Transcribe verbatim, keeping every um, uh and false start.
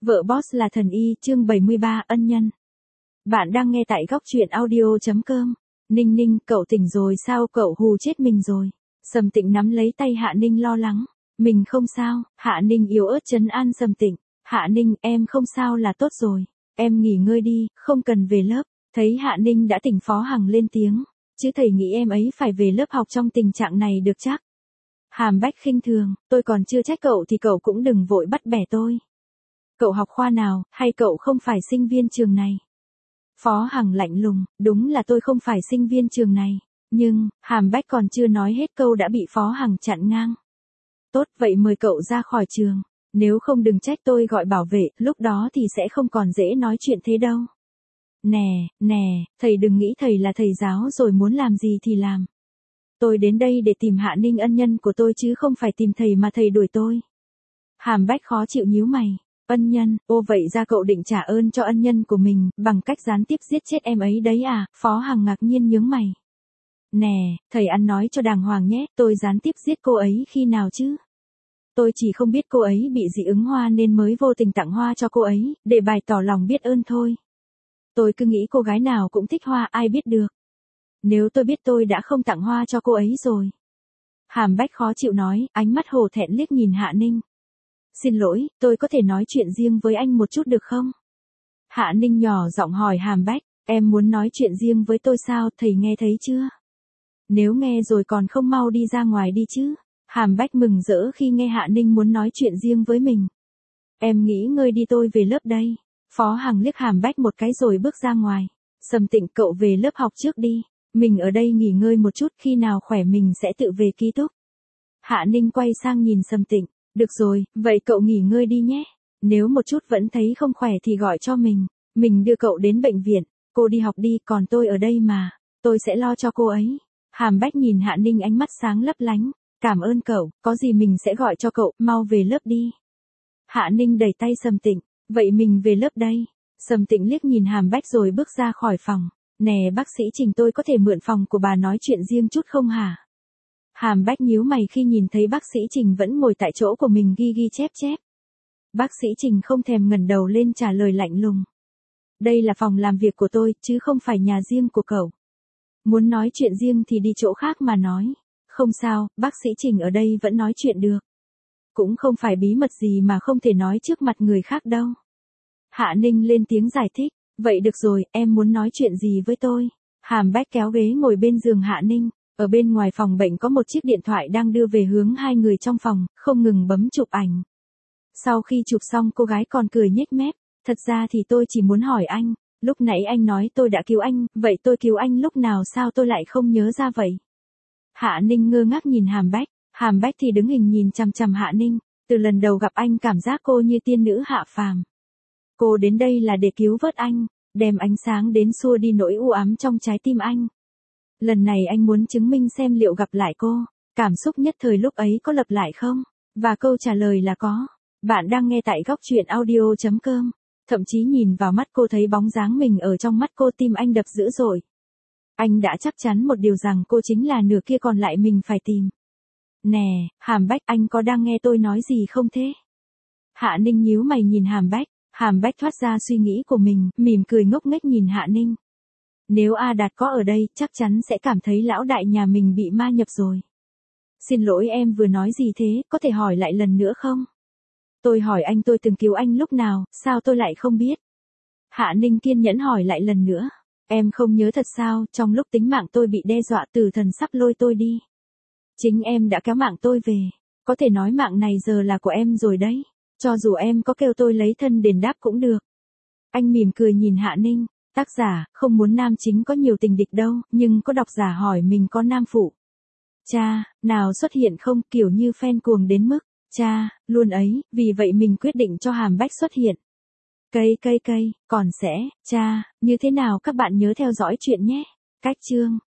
Vợ boss là thần y, chương bảy mươi ba, ân nhân. Bạn đang nghe tại góc truyện audio.com. Ninh Ninh, cậu tỉnh rồi sao, cậu hù chết mình rồi. Sầm Tịnh nắm lấy tay Hạ Ninh lo lắng. Mình không sao. Hạ Ninh yếu ớt trấn an Sầm Tịnh. Hạ Ninh, em không sao là tốt rồi. Em nghỉ ngơi đi, không cần về lớp. Thấy Hạ Ninh đã tỉnh, Phó Hằng lên tiếng. Chứ thầy nghĩ em ấy phải về lớp học trong tình trạng này được chắc. Hàm Bách khinh thường, tôi còn chưa trách cậu thì cậu cũng đừng vội bắt bẻ tôi. Cậu học khoa nào, hay cậu không phải sinh viên trường này? Phó Hằng lạnh lùng, đúng là tôi không phải sinh viên trường này. Nhưng, Hàm Bách còn chưa nói hết câu đã bị Phó Hằng chặn ngang. Tốt, vậy mời cậu ra khỏi trường. Nếu không đừng trách tôi gọi bảo vệ, lúc đó thì sẽ không còn dễ nói chuyện thế đâu. Nè, nè, thầy đừng nghĩ thầy là thầy giáo rồi muốn làm gì thì làm. Tôi đến đây để tìm Hạ Ninh, ân nhân của tôi, chứ không phải tìm thầy mà thầy đuổi tôi. Hàm Bách khó chịu nhíu mày. Ân nhân, ô vậy ra cậu định trả ơn cho ân nhân của mình, bằng cách gián tiếp giết chết em ấy đấy à? Phó Hằng ngạc nhiên nhướng mày. Nè, thầy ăn nói cho đàng hoàng nhé, tôi gián tiếp giết cô ấy khi nào chứ? Tôi chỉ không biết cô ấy bị dị ứng hoa nên mới vô tình tặng hoa cho cô ấy, để bày tỏ lòng biết ơn thôi. Tôi cứ nghĩ cô gái nào cũng thích hoa, ai biết được. Nếu tôi biết tôi đã không tặng hoa cho cô ấy rồi. Hàm Bách khó chịu nói, ánh mắt hổ thẹn liếc nhìn Hạ Ninh. Xin lỗi, tôi có thể nói chuyện riêng với anh một chút được không? Hạ Ninh nhỏ giọng hỏi Hàm Bách, em muốn nói chuyện riêng với tôi sao, thầy nghe thấy chưa? Nếu nghe rồi còn không mau đi ra ngoài đi chứ. Hàm Bách mừng rỡ khi nghe Hạ Ninh muốn nói chuyện riêng với mình. Em nghỉ ngơi đi, tôi về lớp đây. Phó Hằng liếc Hàm Bách một cái rồi bước ra ngoài. Sầm Tịnh, cậu về lớp học trước đi. Mình ở đây nghỉ ngơi một chút, khi nào khỏe mình sẽ tự về ký túc. Hạ Ninh quay sang nhìn Sầm Tịnh. Được rồi, vậy cậu nghỉ ngơi đi nhé. Nếu một chút vẫn thấy không khỏe thì gọi cho mình. Mình đưa cậu đến bệnh viện. Cô đi học đi, còn tôi ở đây mà. Tôi sẽ lo cho cô ấy. Hàm Bách nhìn Hạ Ninh ánh mắt sáng lấp lánh. Cảm ơn cậu, có gì mình sẽ gọi cho cậu, mau về lớp đi. Hạ Ninh đẩy tay Sầm Tịnh. Vậy mình về lớp đây. Sầm Tịnh liếc nhìn Hàm Bách rồi bước ra khỏi phòng. Nè bác sĩ Trình, tôi có thể mượn phòng của bà nói chuyện riêng chút không hả? Hàm Bách nhíu mày khi nhìn thấy bác sĩ Trình vẫn ngồi tại chỗ của mình ghi ghi chép chép. Bác sĩ Trình không thèm ngẩng đầu lên trả lời lạnh lùng. Đây là phòng làm việc của tôi, chứ không phải nhà riêng của cậu. Muốn nói chuyện riêng thì đi chỗ khác mà nói. Không sao, bác sĩ Trình ở đây vẫn nói chuyện được. Cũng không phải bí mật gì mà không thể nói trước mặt người khác đâu. Hạ Ninh lên tiếng giải thích. Vậy được rồi, em muốn nói chuyện gì với tôi? Hàm Bách kéo ghế ngồi bên giường Hạ Ninh. Ở bên ngoài phòng bệnh có một chiếc điện thoại đang đưa về hướng hai người trong phòng, không ngừng bấm chụp ảnh. Sau khi chụp xong cô gái còn cười nhếch mép. Thật ra thì tôi chỉ muốn hỏi anh, lúc nãy anh nói tôi đã cứu anh, vậy tôi cứu anh lúc nào, sao tôi lại không nhớ ra vậy? Hạ Ninh ngơ ngác nhìn Hàm Bách. Hàm Bách thì đứng hình nhìn chằm chằm Hạ Ninh. Từ lần đầu gặp anh cảm giác cô như tiên nữ hạ phàm. Cô đến đây là để cứu vớt anh, đem ánh sáng đến xua đi nỗi u ám trong trái tim anh. Lần này anh muốn chứng minh xem liệu gặp lại cô, cảm xúc nhất thời lúc ấy có lặp lại không? Và câu trả lời là có. Bạn đang nghe tại góc truyện audio.com. Thậm chí nhìn vào mắt cô thấy bóng dáng mình ở trong mắt cô, tim anh đập dữ dội. Anh đã chắc chắn một điều rằng cô chính là nửa kia còn lại mình phải tìm. Nè, Hàm Bách, anh có đang nghe tôi nói gì không thế? Hạ Ninh nhíu mày nhìn Hàm Bách. Hàm Bách thoát ra suy nghĩ của mình, mỉm cười ngốc nghếch nhìn Hạ Ninh. Nếu A Đạt có ở đây, chắc chắn sẽ cảm thấy lão đại nhà mình bị ma nhập rồi. Xin lỗi, em vừa nói gì thế, có thể hỏi lại lần nữa không? Tôi hỏi anh tôi từng cứu anh lúc nào, sao tôi lại không biết? Hạ Ninh kiên nhẫn hỏi lại lần nữa. Em không nhớ thật sao, trong lúc tính mạng tôi bị đe dọa, tử thần sắp lôi tôi đi. Chính em đã kéo mạng tôi về. Có thể nói mạng này giờ là của em rồi đấy. Cho dù em có kêu tôi lấy thân đền đáp cũng được. Anh mỉm cười nhìn Hạ Ninh. Tác giả, không muốn nam chính có nhiều tình địch đâu, nhưng có độc giả hỏi mình có nam phụ. Cha, nào xuất hiện không, kiểu như fan cuồng đến mức, cha, luôn ấy, vì vậy mình quyết định cho Hàm Bách xuất hiện. Cây cây cây, còn sẽ, cha, như thế nào các bạn nhớ theo dõi chuyện nhé. Cách chương.